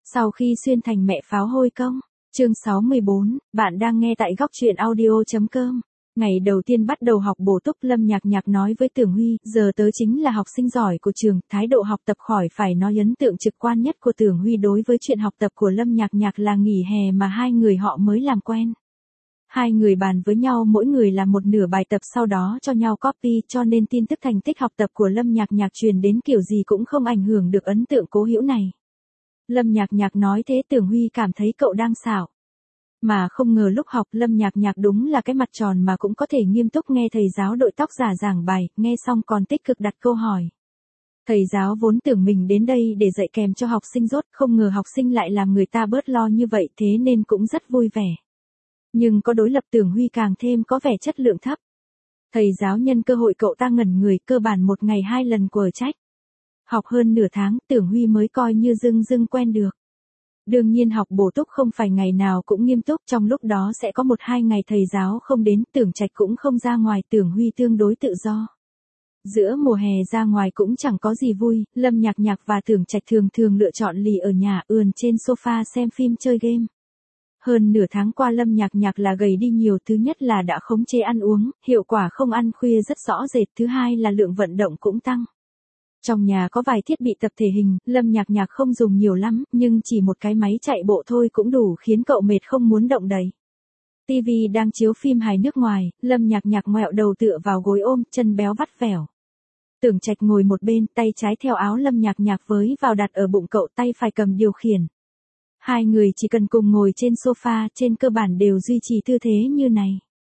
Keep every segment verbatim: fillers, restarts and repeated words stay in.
Sau khi xuyên thành mẹ pháo hôi công. Chương sáu mươi bốn, bạn đang nghe tại góc truyện audio.com. Ngày đầu tiên bắt đầu học bổ túc, Lâm Nhạc Nhạc nói với Tưởng Huy, giờ tớ chính là học sinh giỏi của trường, thái độ học tập khỏi phải nói ấn tượng trực quan nhất của Tưởng Huy đối với chuyện học tập của Lâm Nhạc Nhạc là nghỉ hè mà hai người họ mới làm quen. Hai người bàn với nhau mỗi người làm một nửa bài tập sau đó cho nhau copy, cho nên tin tức thành tích học tập của Lâm Nhạc Nhạc truyền đến kiểu gì cũng không ảnh hưởng được ấn tượng cố hữu này. Lâm Nhạc Nhạc nói thế Tưởng Huy cảm thấy cậu đang xảo. Mà không ngờ lúc học Lâm Nhạc Nhạc đúng là cái mặt tròn mà cũng có thể nghiêm túc nghe thầy giáo đội tóc giả giảng bài, nghe xong còn tích cực đặt câu hỏi. Thầy giáo vốn tưởng mình đến đây để dạy kèm cho học sinh rốt, không ngờ học sinh lại làm người ta bớt lo như vậy, thế nên cũng rất vui vẻ. Nhưng có đối lập Tưởng Huy càng thêm có vẻ chất lượng thấp. Thầy giáo nhân cơ hội cậu ta ngẩn người, cơ bản một ngày hai lần quở trách. Học hơn nửa tháng, Tưởng Huy mới coi như dưng dưng quen được. Đương nhiên học bổ túc không phải ngày nào cũng nghiêm túc, trong lúc đó sẽ có một hai ngày thầy giáo không đến, Tưởng Trạch cũng không ra ngoài, Tưởng Huy tương đối tự do. Giữa mùa hè ra ngoài cũng chẳng có gì vui, Lâm Nhạc Nhạc và Tưởng Trạch thường thường lựa chọn lì ở nhà, ườn trên sofa xem phim chơi game. Hơn nửa tháng qua Lâm Nhạc Nhạc là gầy đi nhiều, thứ nhất là đã khống chế ăn uống, hiệu quả không ăn khuya rất rõ rệt, thứ hai là lượng vận động cũng tăng. Trong nhà có vài thiết bị tập thể hình, Lâm Nhạc Nhạc không dùng nhiều lắm, nhưng chỉ một cái máy chạy bộ thôi cũng đủ khiến cậu mệt không muốn động đậy. ti vi đang chiếu phim hài nước ngoài, Lâm Nhạc Nhạc ngoẹo đầu tựa vào gối ôm, chân béo vắt vẻo. Tưởng Trạch ngồi một bên, tay trái theo áo Lâm Nhạc Nhạc với vào đặt ở bụng cậu, tay phải cầm điều khiển. Hai người chỉ cần cùng ngồi trên sofa, trên cơ bản đều duy trì tư thế như này.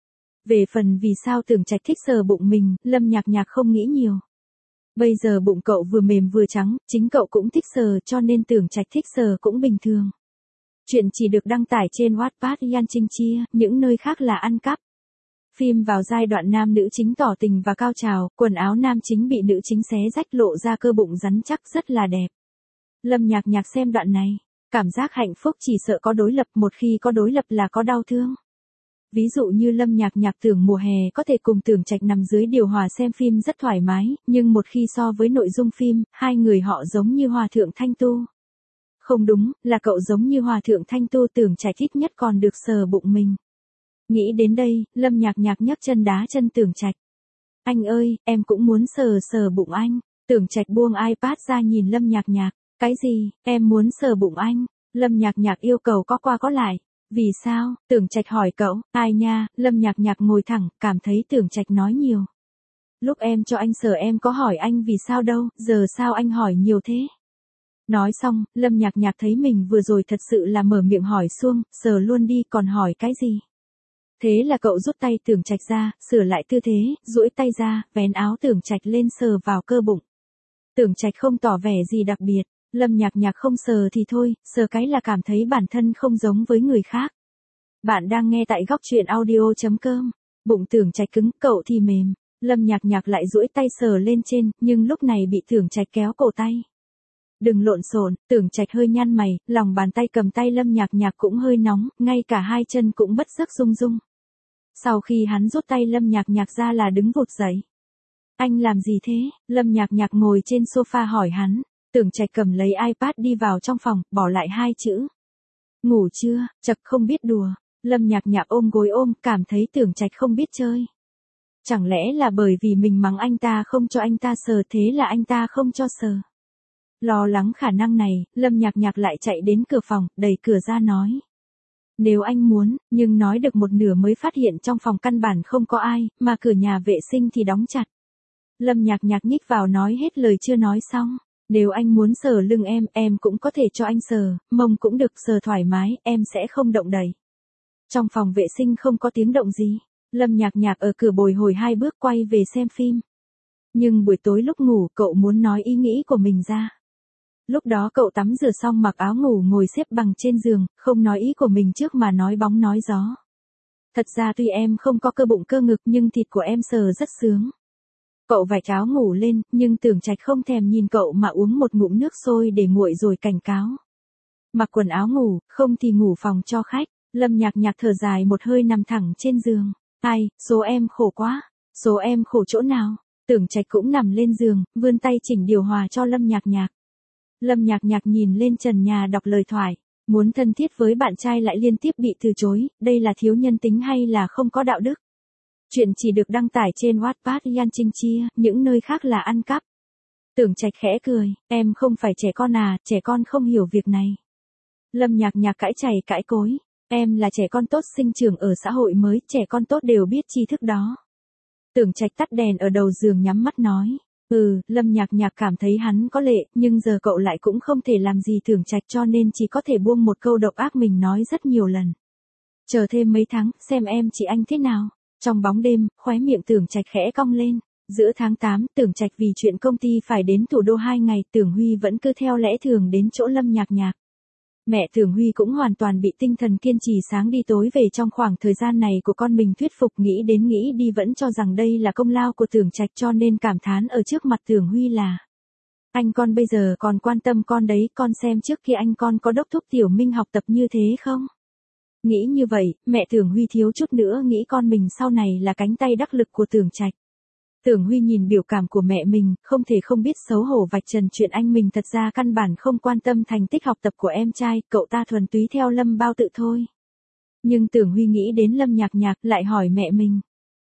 Về phần vì sao Tưởng Trạch thích sờ bụng mình, Lâm Nhạc Nhạc không nghĩ nhiều. Bây giờ bụng cậu vừa mềm vừa trắng, chính cậu cũng thích sờ, cho nên Tưởng Trạch thích sờ cũng bình thường. Chuyện chỉ được đăng tải trên Wattpad Yan Trinh Chia, những nơi khác là ăn cắp. Phim vào giai đoạn nam nữ chính tỏ tình và cao trào, quần áo nam chính bị nữ chính xé rách lộ ra cơ bụng rắn chắc rất là đẹp. Lâm Nhạc Nhạc xem đoạn này, cảm giác hạnh phúc chỉ sợ có đối lập, một khi có đối lập là có đau thương. Ví dụ như Lâm Nhạc Nhạc tưởng mùa hè có thể cùng Tưởng Trạch nằm dưới điều hòa xem phim rất thoải mái, nhưng một khi so với nội dung phim, hai người họ giống như hòa thượng Thanh Tu. Không đúng, là cậu giống như hòa thượng Thanh Tu, Tưởng Trạch ít nhất còn được sờ bụng mình. Nghĩ đến đây, Lâm Nhạc Nhạc nhấc chân đá chân Tưởng Trạch. Anh ơi, em cũng muốn sờ sờ bụng anh. Tưởng Trạch buông iPad ra nhìn Lâm Nhạc Nhạc. Cái gì, em muốn sờ bụng anh? Lâm Nhạc Nhạc yêu cầu có qua có lại. Vì sao? Tưởng Trạch hỏi cậu. Ai nha? Lâm Nhạc Nhạc ngồi thẳng, cảm thấy Tưởng Trạch nói nhiều. Lúc em cho anh sờ em có hỏi anh vì sao đâu, giờ sao anh hỏi nhiều thế? Nói xong, Lâm Nhạc Nhạc thấy mình vừa rồi thật sự là mở miệng hỏi suông, sờ luôn đi, còn hỏi cái gì? Thế là cậu rút tay Tưởng Trạch ra, sửa lại tư thế, duỗi tay ra, vén áo Tưởng Trạch lên sờ vào cơ bụng. Tưởng Trạch không tỏ vẻ gì đặc biệt. Lâm Nhạc Nhạc không sờ thì thôi, sờ cái là cảm thấy bản thân không giống với người khác. Bạn đang nghe tại góc truyện audio.com. Bụng Tưởng Trạch cứng, cậu thì mềm. Lâm Nhạc Nhạc lại duỗi tay sờ lên trên, nhưng lúc này bị Tưởng Trạch kéo cổ tay. Đừng lộn xộn, Tưởng Trạch hơi nhăn mày, lòng bàn tay cầm tay Lâm Nhạc Nhạc cũng hơi nóng, ngay cả hai chân cũng bất giấc rung rung. Sau khi hắn rút tay Lâm Nhạc Nhạc ra là đứng vụt dậy. Anh làm gì thế? Lâm Nhạc Nhạc ngồi trên sofa hỏi hắn. Tưởng Trạch cầm lấy iPad đi vào trong phòng, bỏ lại hai chữ. Ngủ chưa? Chật không biết đùa. Lâm Nhạc Nhạc ôm gối ôm, cảm thấy Tưởng Trạch không biết chơi. Chẳng lẽ là bởi vì mình mắng anh ta không cho anh ta sờ thế là anh ta không cho sờ. Lo lắng khả năng này, Lâm Nhạc Nhạc lại chạy đến cửa phòng, đẩy cửa ra nói. Nếu anh muốn, nhưng nói được một nửa mới phát hiện trong phòng căn bản không có ai, mà cửa nhà vệ sinh thì đóng chặt. Lâm Nhạc Nhạc nhích vào nói hết lời chưa nói xong. Nếu anh muốn sờ lưng em, em cũng có thể cho anh sờ, mông cũng được, sờ thoải mái, em sẽ không động đậy. Trong phòng vệ sinh không có tiếng động gì, Lâm Nhạc Nhạc ở cửa bồi hồi hai bước quay về xem phim. Nhưng buổi tối lúc ngủ cậu muốn nói ý nghĩ của mình ra. Lúc đó cậu tắm rửa xong mặc áo ngủ ngồi xếp bằng trên giường, không nói ý của mình trước mà nói bóng nói gió. Thật ra tuy em không có cơ bụng cơ ngực nhưng thịt của em sờ rất sướng. Cậu vạch áo ngủ lên, nhưng Tưởng Trạch không thèm nhìn cậu mà uống một ngụm nước sôi để nguội rồi cảnh cáo. Mặc quần áo ngủ, không thì ngủ phòng cho khách. Lâm Nhạc Nhạc thở dài một hơi nằm thẳng trên giường. Ai, số em khổ quá. Số em khổ chỗ nào? Tưởng Trạch cũng nằm lên giường, vươn tay chỉnh điều hòa cho Lâm Nhạc Nhạc. Lâm Nhạc Nhạc nhìn lên trần nhà đọc lời thoại. Muốn thân thiết với bạn trai lại liên tiếp bị từ chối, đây là thiếu nhân tính hay là không có đạo đức? Chuyện chỉ được đăng tải trên Wattpad Yan Trinh Chia, những nơi khác là ăn cắp. Tưởng Trạch khẽ cười, em không phải trẻ con à, trẻ con không hiểu việc này. Lâm Nhạc Nhạc cãi chày cãi cối, em là trẻ con tốt sinh trưởng ở xã hội mới, trẻ con tốt đều biết tri thức đó. Tưởng Trạch tắt đèn ở đầu giường nhắm mắt nói, ừ, Lâm Nhạc Nhạc cảm thấy hắn có lệ, nhưng giờ cậu lại cũng không thể làm gì Tưởng Trạch cho nên chỉ có thể buông một câu độc ác mình nói rất nhiều lần. Chờ thêm mấy tháng, xem em chị anh thế nào. Trong bóng đêm, khóe miệng Tưởng Trạch khẽ cong lên. Giữa tháng tám, Tưởng Trạch vì chuyện công ty phải đến thủ đô hai ngày, Tưởng Huy vẫn cứ theo lẽ thường đến chỗ Lâm Nhạc Nhạc. Mẹ Tưởng Huy cũng hoàn toàn bị tinh thần kiên trì sáng đi tối về trong khoảng thời gian này của con mình thuyết phục, nghĩ đến nghĩ đi vẫn cho rằng đây là công lao của Tưởng Trạch cho nên cảm thán ở trước mặt Tưởng Huy là: anh con bây giờ còn quan tâm con đấy, con xem trước kia anh con có đốc thúc Tiểu Minh học tập như thế không? Nghĩ như vậy, mẹ Tưởng Huy thiếu chút nữa nghĩ con mình sau này là cánh tay đắc lực của Tưởng Trạch. Tưởng Huy nhìn biểu cảm của mẹ mình, không thể không biết xấu hổ vạch trần chuyện anh mình thật ra căn bản không quan tâm thành tích học tập của em trai, cậu ta thuần túy theo Lâm Bao Tự thôi. Nhưng Tưởng Huy nghĩ đến Lâm Nhạc Nhạc lại hỏi mẹ mình.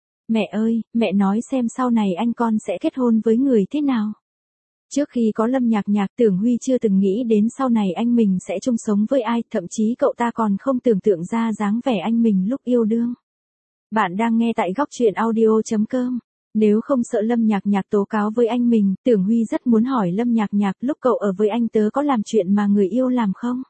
Mẹ ơi, mẹ nói xem sau này anh con sẽ kết hôn với người thế nào? Trước khi có Lâm Nhạc Nhạc, Tưởng Huy chưa từng nghĩ đến sau này anh mình sẽ chung sống với ai, thậm chí cậu ta còn không tưởng tượng ra dáng vẻ anh mình lúc yêu đương. Bạn đang nghe tại góc truyện audio chấm com. Nếu không sợ Lâm Nhạc Nhạc tố cáo với anh mình, Tưởng Huy rất muốn hỏi Lâm Nhạc Nhạc lúc cậu ở với anh tớ có làm chuyện mà người yêu làm không?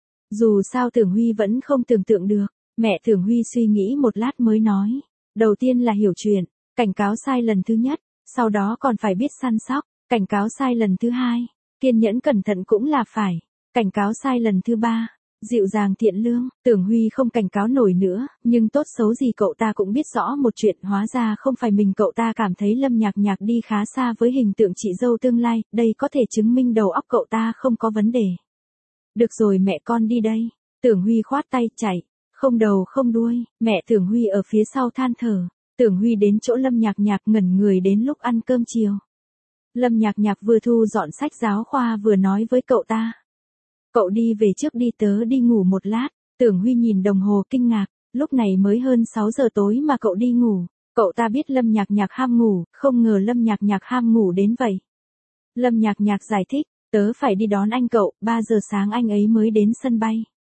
Dù sao Tưởng Huy vẫn không tưởng tượng được. Mẹ Tưởng Huy suy nghĩ một lát mới nói. Đầu tiên là hiểu chuyện, cảnh cáo sai lần thứ nhất, sau đó còn phải biết săn sóc, cảnh cáo sai lần thứ hai, kiên nhẫn cẩn thận cũng là phải, cảnh cáo sai lần thứ ba, dịu dàng thiện lương. Tưởng Huy không cảnh cáo nổi nữa, nhưng tốt xấu gì cậu ta cũng biết rõ một chuyện, hóa ra không phải mình cậu ta cảm thấy Lâm Nhạc Nhạc đi khá xa với hình tượng chị dâu tương lai, đây có thể chứng minh đầu óc cậu ta không có vấn đề. Được rồi mẹ con đi đây. Tưởng Huy khoát tay chạy, không đầu không đuôi, mẹ Tưởng Huy ở phía sau than thở. Tưởng Huy đến chỗ Lâm Nhạc Nhạc ngẩn người đến lúc ăn cơm chiều. Lâm Nhạc Nhạc vừa thu dọn sách giáo khoa vừa nói với cậu ta. Cậu đi về trước đi, tớ đi ngủ một lát. Tưởng Huy nhìn đồng hồ kinh ngạc, lúc này mới hơn sáu giờ tối mà cậu đi ngủ. Cậu ta biết Lâm Nhạc Nhạc ham ngủ, không ngờ Lâm Nhạc Nhạc ham ngủ đến vậy. Lâm Nhạc Nhạc giải thích, tớ phải đi đón anh cậu, ba giờ sáng anh ấy mới đến sân bay.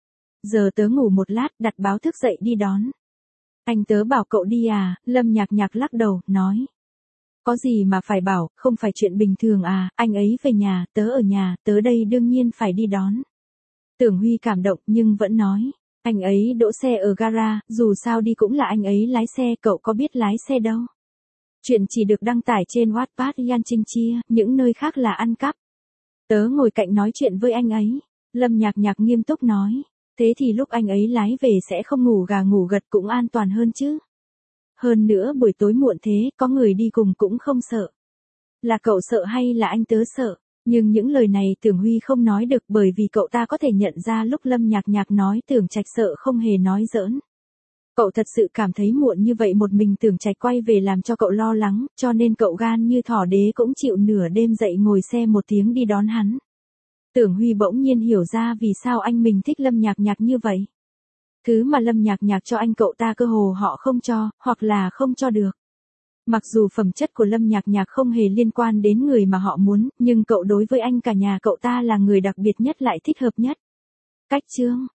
Giờ tớ ngủ một lát, đặt báo thức dậy đi đón. Anh tớ bảo cậu đi à? Lâm Nhạc Nhạc lắc đầu, nói. Có gì mà phải bảo, không phải chuyện bình thường à, anh ấy về nhà, tớ ở nhà, tớ đây đương nhiên phải đi đón. Tưởng Huy cảm động nhưng vẫn nói, anh ấy đỗ xe ở gara, dù sao đi cũng là anh ấy lái xe, cậu có biết lái xe đâu. Chuyện chỉ được đăng tải trên Wattpad Yan Trinh Chia, những nơi khác là ăn cắp. Tớ ngồi cạnh nói chuyện với anh ấy. Lâm Nhạc Nhạc nghiêm túc nói, thế thì lúc anh ấy lái về sẽ không ngủ gà ngủ gật cũng an toàn hơn chứ. Hơn nữa buổi tối muộn thế, có người đi cùng cũng không sợ. Là cậu sợ hay là anh tớ sợ? Nhưng những lời này Tưởng Huy không nói được bởi vì cậu ta có thể nhận ra lúc Lâm Nhạc Nhạc nói Tưởng Trạch sợ không hề nói giỡn. Cậu thật sự cảm thấy muộn như vậy một mình Tưởng Trạch quay về làm cho cậu lo lắng, cho nên cậu gan như thỏ đế cũng chịu nửa đêm dậy ngồi xe một tiếng đi đón hắn. Tưởng Huy bỗng nhiên hiểu ra vì sao anh mình thích Lâm Nhạc Nhạc như vậy. Thứ mà Lâm Nhạc Nhạc cho anh cậu ta cơ hồ họ không cho, hoặc là không cho được. Mặc dù phẩm chất của Lâm Nhạc Nhạc không hề liên quan đến người mà họ muốn, nhưng cậu đối với anh cả nhà cậu ta là người đặc biệt nhất lại thích hợp nhất. Cách chương